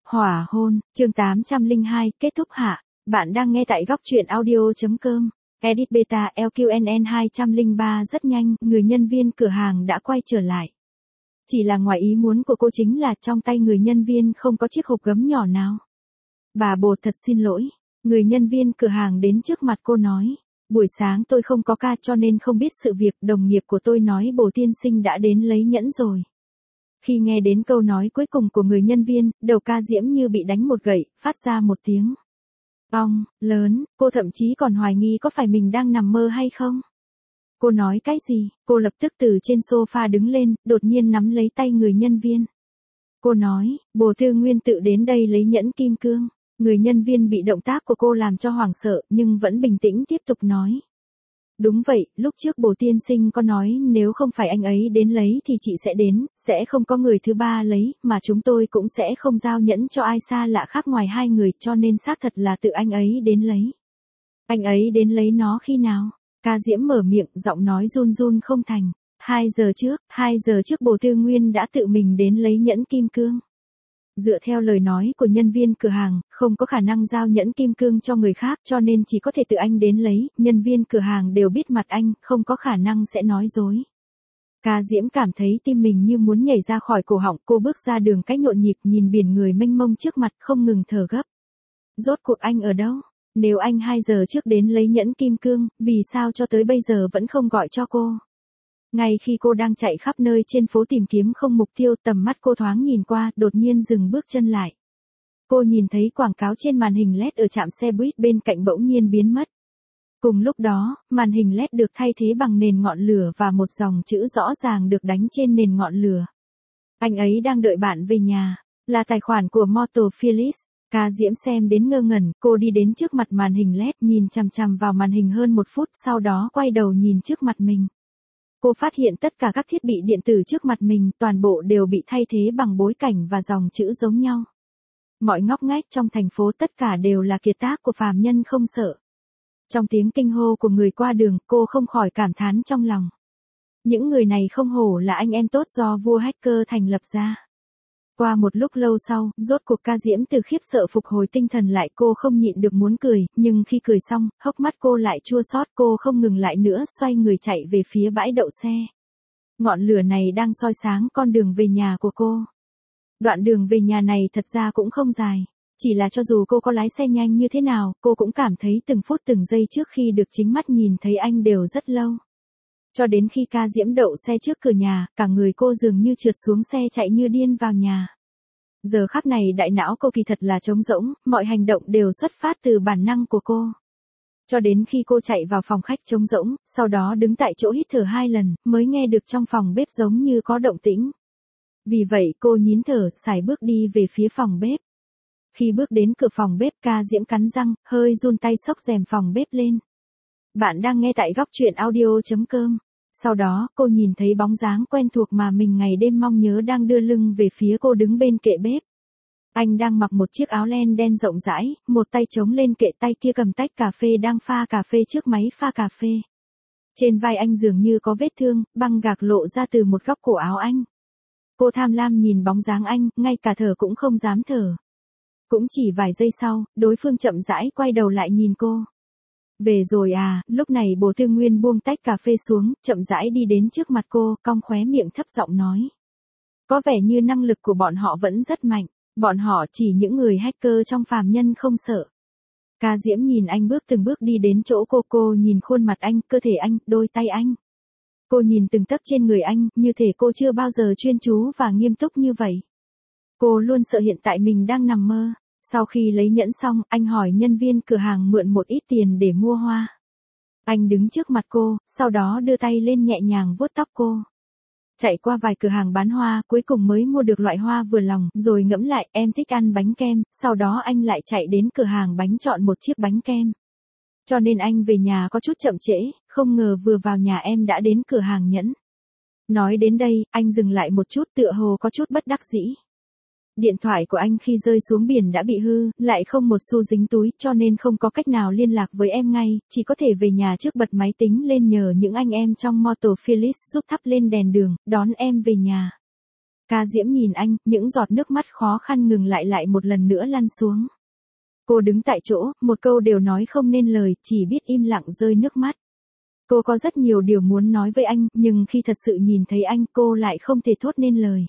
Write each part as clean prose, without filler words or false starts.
Hỏa hôn, chương 802, kết thúc hạ. Bạn đang nghe tại góc truyện audio.com. Edit beta LQNN 203 rất nhanh, người nhân viên cửa hàng đã quay trở lại. Chỉ là ngoài ý muốn của cô chính là trong tay người nhân viên không có chiếc hộp gấm nhỏ nào. Bà bồ thật xin lỗi. Người nhân viên cửa hàng đến trước mặt cô nói. Buổi sáng tôi không có ca cho nên không biết sự việc, đồng nghiệp của tôi nói bồ tiên sinh đã đến lấy nhẫn rồi. Khi nghe đến câu nói cuối cùng của người nhân viên, đầu ca diễm như bị đánh một gậy, phát ra một tiếng ong lớn, cô thậm chí còn hoài nghi có phải mình đang nằm mơ hay không. Cô nói cái gì? Cô lập tức từ trên sofa đứng lên, đột nhiên nắm lấy tay người nhân viên. Cô nói, bồ Tư Nguyên tự đến đây lấy nhẫn kim cương. Người nhân viên bị động tác của cô làm cho hoảng sợ, nhưng vẫn bình tĩnh tiếp tục nói. Đúng vậy, lúc trước bồ tiên sinh có nói nếu không phải anh ấy đến lấy thì chị sẽ đến, sẽ không có người thứ ba lấy, mà chúng tôi cũng sẽ không giao nhẫn cho ai xa lạ khác ngoài hai người, cho nên xác thật là tự anh ấy đến lấy. Anh ấy đến lấy nó khi nào? Ca Diễm mở miệng, giọng nói run run không thành. 2 giờ trước bồ Tư Nguyên đã tự mình đến lấy nhẫn kim cương. Dựa theo lời nói của nhân viên cửa hàng, không có khả năng giao nhẫn kim cương cho người khác cho nên chỉ có thể tự anh đến lấy, nhân viên cửa hàng đều biết mặt anh, không có khả năng sẽ nói dối. Ca Diễm cảm thấy tim mình như muốn nhảy ra khỏi cổ họng, cô bước ra đường cách nhộn nhịp nhìn biển người mênh mông trước mặt không ngừng thở gấp. Rốt cuộc anh ở đâu? Nếu anh 2 giờ trước đến lấy nhẫn kim cương, vì sao cho tới bây giờ vẫn không gọi cho cô? Ngay khi cô đang chạy khắp nơi trên phố tìm kiếm không mục tiêu, tầm mắt cô thoáng nhìn qua, đột nhiên dừng bước chân lại. Cô nhìn thấy quảng cáo trên màn hình LED ở trạm xe buýt bên cạnh bỗng nhiên biến mất. Cùng lúc đó, màn hình LED được thay thế bằng nền ngọn lửa và một dòng chữ rõ ràng được đánh trên nền ngọn lửa. Anh ấy đang đợi bạn về nhà, là tài khoản của Motor Phillips. Ca Diễm xem đến ngơ ngẩn, cô đi đến trước mặt màn hình LED nhìn chằm chằm vào màn hình hơn 1 phút, sau đó quay đầu nhìn trước mặt mình. Cô phát hiện tất cả các thiết bị điện tử trước mặt mình toàn bộ đều bị thay thế bằng bối cảnh và dòng chữ giống nhau. Mọi ngóc ngách trong thành phố tất cả đều là kiệt tác của phàm nhân không sợ. Trong tiếng kinh hô của người qua đường, cô không khỏi cảm thán trong lòng. Những người này không hổ là anh em tốt do vua hacker thành lập ra. Qua một lúc lâu sau, rốt cuộc Ca Diễm từ khiếp sợ phục hồi tinh thần lại, cô không nhịn được muốn cười, nhưng khi cười xong, hốc mắt cô lại chua xót, cô không ngừng lại nữa, xoay người chạy về phía bãi đậu xe. Ngọn lửa này đang soi sáng con đường về nhà của cô. Đoạn đường về nhà này thật ra cũng không dài, chỉ là cho dù cô có lái xe nhanh như thế nào, cô cũng cảm thấy từng phút từng giây trước khi được chính mắt nhìn thấy anh đều rất lâu. Cho đến khi Ca Diễm đậu xe trước cửa nhà, cả người cô dường như trượt xuống xe chạy như điên vào nhà. Giờ khắc này đại não cô kỳ thật là trống rỗng, mọi hành động đều xuất phát từ bản năng của cô. Cho đến khi cô chạy vào phòng khách trống rỗng, sau đó đứng tại chỗ hít thở 2 lần, mới nghe được trong phòng bếp giống như có động tĩnh. Vì vậy cô nhín thở, sải bước đi về phía phòng bếp. Khi bước đến cửa phòng bếp, Ca Diễm cắn răng, hơi run tay xốc rèm phòng bếp lên. Bạn đang nghe tại góc truyện audio.com. Sau đó, cô nhìn thấy bóng dáng quen thuộc mà mình ngày đêm mong nhớ đang đưa lưng về phía cô đứng bên kệ bếp. Anh đang mặc một chiếc áo len đen rộng rãi, một tay chống lên kệ, tay kia cầm tách cà phê đang pha cà phê trước máy pha cà phê. Trên vai anh dường như có vết thương, băng gạc lộ ra từ một góc cổ áo anh. Cô tham lam nhìn bóng dáng anh, ngay cả thở cũng không dám thở. Cũng chỉ vài giây sau, đối phương chậm rãi quay đầu lại nhìn cô. Về rồi à, lúc này bồ Tư Nguyên buông tách cà phê xuống, chậm rãi đi đến trước mặt cô, cong khóe miệng thấp giọng nói. Có vẻ như năng lực của bọn họ vẫn rất mạnh, bọn họ chỉ những người hacker trong phàm nhân không sợ. Ca Diễm nhìn anh bước từng bước đi đến chỗ cô nhìn khuôn mặt anh, cơ thể anh, đôi tay anh. Cô nhìn từng tấc trên người anh, như thể cô chưa bao giờ chuyên chú và nghiêm túc như vậy. Cô luôn sợ hiện tại mình đang nằm mơ. Sau khi lấy nhẫn xong, anh hỏi nhân viên cửa hàng mượn một ít tiền để mua hoa. Anh đứng trước mặt cô, sau đó đưa tay lên nhẹ nhàng vuốt tóc cô. Chạy qua vài cửa hàng bán hoa, cuối cùng mới mua được loại hoa vừa lòng, rồi ngẫm lại, em thích ăn bánh kem, sau đó anh lại chạy đến cửa hàng bánh chọn một chiếc bánh kem. Cho nên anh về nhà có chút chậm trễ, không ngờ vừa vào nhà em đã đến cửa hàng nhẫn. Nói đến đây, anh dừng lại một chút, tựa hồ có chút bất đắc dĩ. Điện thoại của anh khi rơi xuống biển đã bị hư, lại không một xu dính túi, cho nên không có cách nào liên lạc với em ngay, chỉ có thể về nhà trước bật máy tính lên nhờ những anh em trong Motor Phillips giúp thắp lên đèn đường, đón em về nhà. Ca Diễm nhìn anh, những giọt nước mắt khó khăn ngừng lại một lần nữa lăn xuống. Cô đứng tại chỗ, một câu đều nói không nên lời, chỉ biết im lặng rơi nước mắt. Cô có rất nhiều điều muốn nói với anh, nhưng khi thật sự nhìn thấy anh, cô lại không thể thốt nên lời.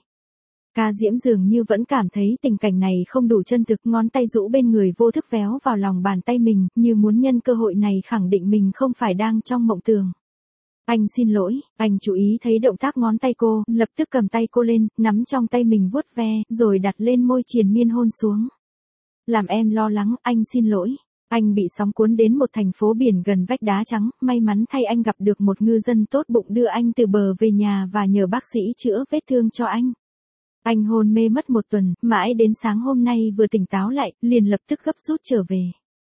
Ca Diễm dường như vẫn cảm thấy tình cảnh này không đủ chân thực, ngón tay rũ bên người vô thức véo vào lòng bàn tay mình, như muốn nhân cơ hội này khẳng định mình không phải đang trong mộng tưởng. Anh xin lỗi, anh chú ý thấy động tác ngón tay cô, lập tức cầm tay cô lên, nắm trong tay mình vuốt ve, rồi đặt lên môi triền miên hôn xuống. Làm em lo lắng, anh xin lỗi. Anh bị sóng cuốn đến một thành phố biển gần vách đá trắng, may mắn thay anh gặp được một ngư dân tốt bụng đưa anh từ bờ về nhà và nhờ bác sĩ chữa vết thương cho anh. Anh hôn mê mất một tuần, mãi đến sáng hôm nay vừa tỉnh táo lại, liền lập tức gấp rút trở về.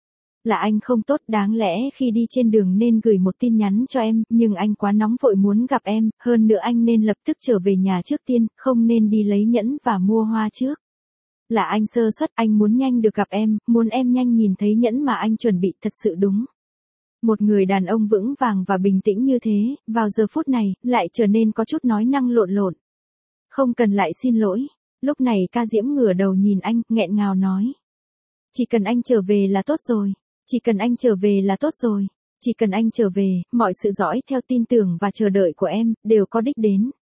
Là anh không tốt, đáng lẽ khi đi trên đường nên gửi một tin nhắn cho em, nhưng anh quá nóng vội muốn gặp em, hơn nữa anh nên lập tức trở về nhà trước tiên, không nên đi lấy nhẫn và mua hoa trước. Là anh sơ suất, anh muốn nhanh được gặp em, muốn em nhanh nhìn thấy nhẫn mà anh chuẩn bị, thật sự đúng. Một người đàn ông vững vàng và bình tĩnh như thế, vào giờ phút này, lại trở nên có chút nói năng lộn lộn. Không cần lại xin lỗi. Lúc này Ca Diễm ngửa đầu nhìn anh, nghẹn ngào nói. Chỉ cần anh trở về là tốt rồi. Chỉ cần anh trở về là tốt rồi. Chỉ cần anh trở về, mọi sự dõi theo tin tưởng và chờ đợi của em, đều có đích đến.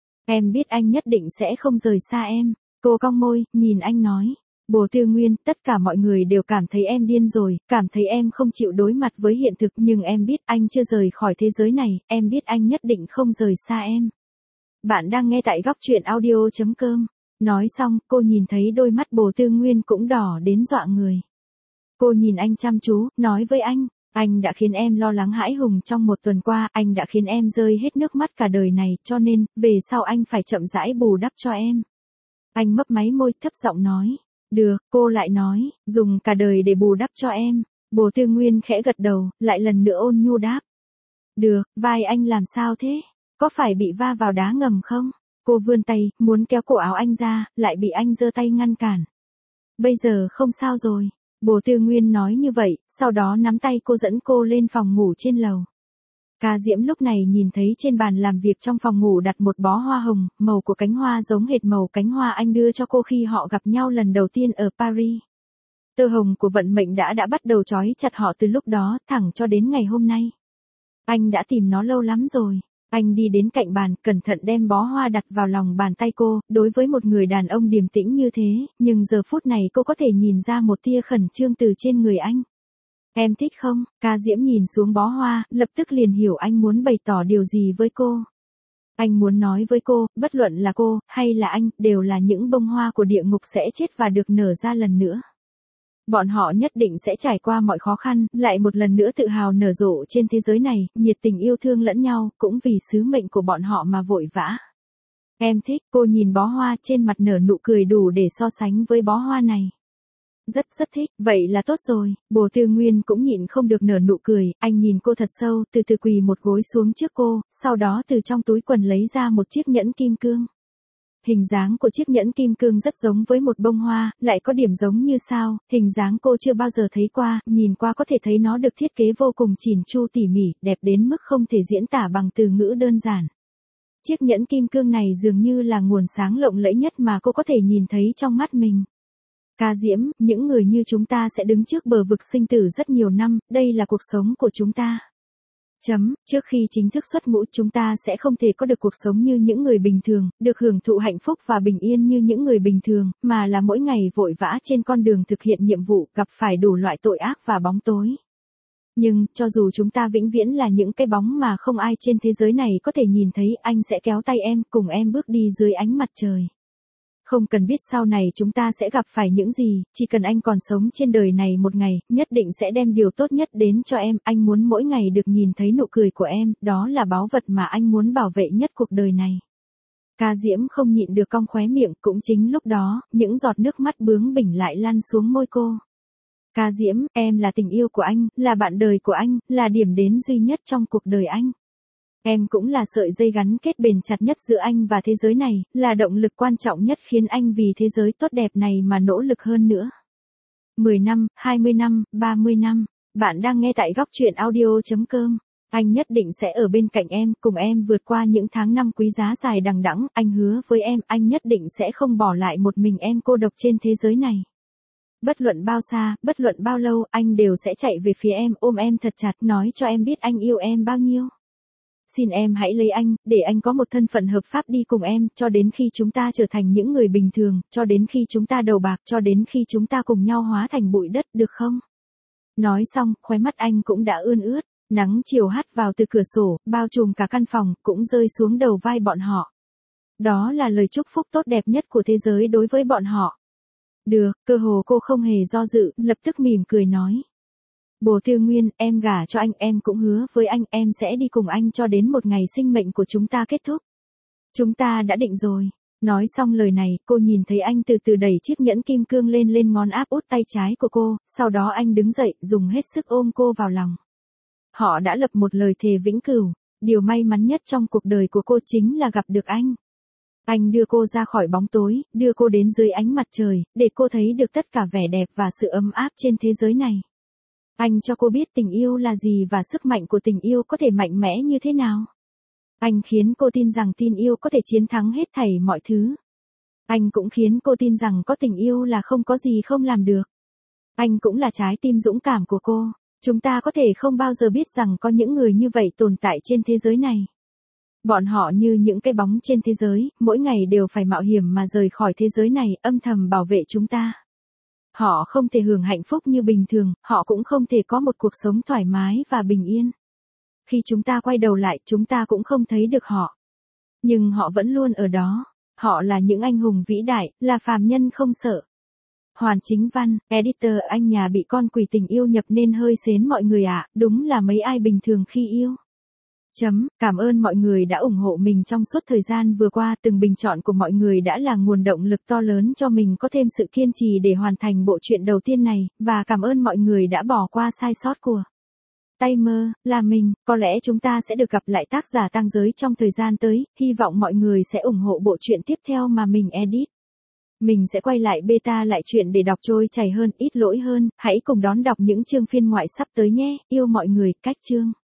Em biết anh nhất định sẽ không rời xa em. Cô cong môi, nhìn anh nói. Bồ Tư Nguyên, tất cả mọi người đều cảm thấy em điên rồi, cảm thấy em không chịu đối mặt với hiện thực, nhưng em biết anh chưa rời khỏi thế giới này, em biết anh nhất định không rời xa em. Bạn đang nghe tại góc truyện audio.com. Nói xong, cô nhìn thấy đôi mắt Bồ Tư Nguyên cũng đỏ đến dọa người. Cô nhìn anh chăm chú, nói với anh đã khiến em lo lắng hãi hùng trong một tuần qua, anh đã khiến em rơi hết nước mắt cả đời này, cho nên, về sau anh phải chậm rãi bù đắp cho em. Anh mấp máy môi, thấp giọng nói. Được, cô lại nói, dùng cả đời để bù đắp cho em. Bồ Tư Nguyên khẽ gật đầu, lại lần nữa ôn nhu đáp. Được, vai anh làm sao thế? Có phải bị va vào đá ngầm không? Cô vươn tay, muốn kéo cổ áo anh ra, lại bị anh giơ tay ngăn cản. Bây giờ không sao rồi. Bồ Tư Nguyên nói như vậy, sau đó nắm tay cô dẫn cô lên phòng ngủ trên lầu. Ca Diễm lúc này nhìn thấy trên bàn làm việc trong phòng ngủ đặt một bó hoa hồng, màu của cánh hoa giống hệt màu cánh hoa anh đưa cho cô khi họ gặp nhau lần đầu tiên ở Paris. Tơ hồng của vận mệnh đã bắt đầu trói chặt họ từ lúc đó, thẳng cho đến ngày hôm nay. Anh đã tìm nó lâu lắm rồi. Anh đi đến cạnh bàn, cẩn thận đem bó hoa đặt vào lòng bàn tay cô, đối với một người đàn ông điềm tĩnh như thế, nhưng giờ phút này cô có thể nhìn ra một tia khẩn trương từ trên người anh. Em thích không? Ca Diễm nhìn xuống bó hoa, lập tức liền hiểu anh muốn bày tỏ điều gì với cô. Anh muốn nói với cô, bất luận là cô, hay là anh, đều là những bông hoa của địa ngục sẽ chết và được nở ra lần nữa. Bọn họ nhất định sẽ trải qua mọi khó khăn, lại một lần nữa tự hào nở rộ trên thế giới này, nhiệt tình yêu thương lẫn nhau, cũng vì sứ mệnh của bọn họ mà vội vã. Em thích, cô nhìn bó hoa trên mặt nở nụ cười đủ để so sánh với bó hoa này. Rất thích, vậy là tốt rồi. Bồ Tư Nguyên cũng nhịn không được nở nụ cười, anh nhìn cô thật sâu, từ từ quỳ một gối xuống trước cô, sau đó từ trong túi quần lấy ra một chiếc nhẫn kim cương. Hình dáng của chiếc nhẫn kim cương rất giống với một bông hoa, lại có điểm giống như sao, hình dáng cô chưa bao giờ thấy qua, nhìn qua có thể thấy nó được thiết kế vô cùng chỉn chu tỉ mỉ, đẹp đến mức không thể diễn tả bằng từ ngữ đơn giản. Chiếc nhẫn kim cương này dường như là nguồn sáng lộng lẫy nhất mà cô có thể nhìn thấy trong mắt mình. Ca Diễm, những người như chúng ta sẽ đứng trước bờ vực sinh tử rất nhiều năm, đây là cuộc sống của chúng ta. Trước khi chính thức xuất ngũ chúng ta sẽ không thể có được cuộc sống như những người bình thường, được hưởng thụ hạnh phúc và bình yên như những người bình thường, mà là mỗi ngày vội vã trên con đường thực hiện nhiệm vụ, gặp phải đủ loại tội ác và bóng tối. Nhưng, cho dù chúng ta vĩnh viễn là những cái bóng mà không ai trên thế giới này có thể nhìn thấy, anh sẽ kéo tay em, cùng em bước đi dưới ánh mặt trời. Không cần biết sau này chúng ta sẽ gặp phải những gì, chỉ cần anh còn sống trên đời này một ngày, nhất định sẽ đem điều tốt nhất đến cho em, anh muốn mỗi ngày được nhìn thấy nụ cười của em, đó là báu vật mà anh muốn bảo vệ nhất cuộc đời này. Ca Diễm không nhịn được cong khóe miệng, cũng chính lúc đó, những giọt nước mắt bướng bỉnh lại lăn xuống môi cô. Ca Diễm, em là tình yêu của anh, là bạn đời của anh, là điểm đến duy nhất trong cuộc đời anh. Em cũng là sợi dây gắn kết bền chặt nhất giữa anh và thế giới này, là động lực quan trọng nhất khiến anh vì thế giới tốt đẹp này mà nỗ lực hơn nữa. 10 năm, 20 năm, 30 năm, bạn đang nghe tại góc truyện audio.com. Anh nhất định sẽ ở bên cạnh em, cùng em vượt qua những tháng năm quý giá dài đằng đẵng, anh hứa với em, anh nhất định sẽ không bỏ lại một mình em cô độc trên thế giới này. Bất luận bao xa, bất luận bao lâu, anh đều sẽ chạy về phía em, ôm em thật chặt, nói cho em biết anh yêu em bao nhiêu. Xin em hãy lấy anh, để anh có một thân phận hợp pháp đi cùng em, cho đến khi chúng ta trở thành những người bình thường, cho đến khi chúng ta đầu bạc, cho đến khi chúng ta cùng nhau hóa thành bụi đất, được không? Nói xong, khóe mắt anh cũng đã ươn ướt, nắng chiều hắt vào từ cửa sổ, bao trùm cả căn phòng, cũng rơi xuống đầu vai bọn họ. Đó là lời chúc phúc tốt đẹp nhất của thế giới đối với bọn họ. Được, cơ hồ cô không hề do dự, lập tức mỉm cười nói. Bồ Tư Nguyên, em gả cho anh, em cũng hứa với anh, em sẽ đi cùng anh cho đến một ngày sinh mệnh của chúng ta kết thúc. Chúng ta đã định rồi. Nói xong lời này, cô nhìn thấy anh từ từ đẩy chiếc nhẫn kim cương lên ngón áp út tay trái của cô, sau đó anh đứng dậy, dùng hết sức ôm cô vào lòng. Họ đã lập một lời thề vĩnh cửu, điều may mắn nhất trong cuộc đời của cô chính là gặp được anh. Anh đưa cô ra khỏi bóng tối, đưa cô đến dưới ánh mặt trời, để cô thấy được tất cả vẻ đẹp và sự ấm áp trên thế giới này. Anh cho cô biết tình yêu là gì và sức mạnh của tình yêu có thể mạnh mẽ như thế nào. Anh khiến cô tin rằng tin yêu có thể chiến thắng hết thảy mọi thứ. Anh cũng khiến cô tin rằng có tình yêu là không có gì không làm được. Anh cũng là trái tim dũng cảm của cô. Chúng ta có thể không bao giờ biết rằng có những người như vậy tồn tại trên thế giới này. Bọn họ như những cái bóng trên thế giới, mỗi ngày đều phải mạo hiểm mà rời khỏi thế giới này, âm thầm bảo vệ chúng ta. Họ không thể hưởng hạnh phúc như bình thường, họ cũng không thể có một cuộc sống thoải mái và bình yên. Khi chúng ta quay đầu lại, chúng ta cũng không thấy được họ. Nhưng họ vẫn luôn ở đó. Họ là những anh hùng vĩ đại, là phàm nhân không sợ. Hoàn Chính Văn, editor, anh nhà bị con quỷ tình yêu nhập nên hơi sến mọi người ạ, đúng là mấy ai bình thường khi yêu. Cảm ơn mọi người đã ủng hộ mình trong suốt thời gian vừa qua, từng bình chọn của mọi người đã là nguồn động lực to lớn cho mình có thêm sự kiên trì để hoàn thành bộ truyện đầu tiên này, và cảm ơn mọi người đã bỏ qua sai sót của Timer, là mình, có lẽ chúng ta sẽ được gặp lại tác giả Tang Giới trong thời gian tới, hy vọng mọi người sẽ ủng hộ bộ truyện tiếp theo mà mình edit. Mình sẽ quay lại beta lại chuyện để đọc trôi chảy hơn, ít lỗi hơn, hãy cùng đón đọc những chương phiên ngoại sắp tới nhé, yêu mọi người, cách chương.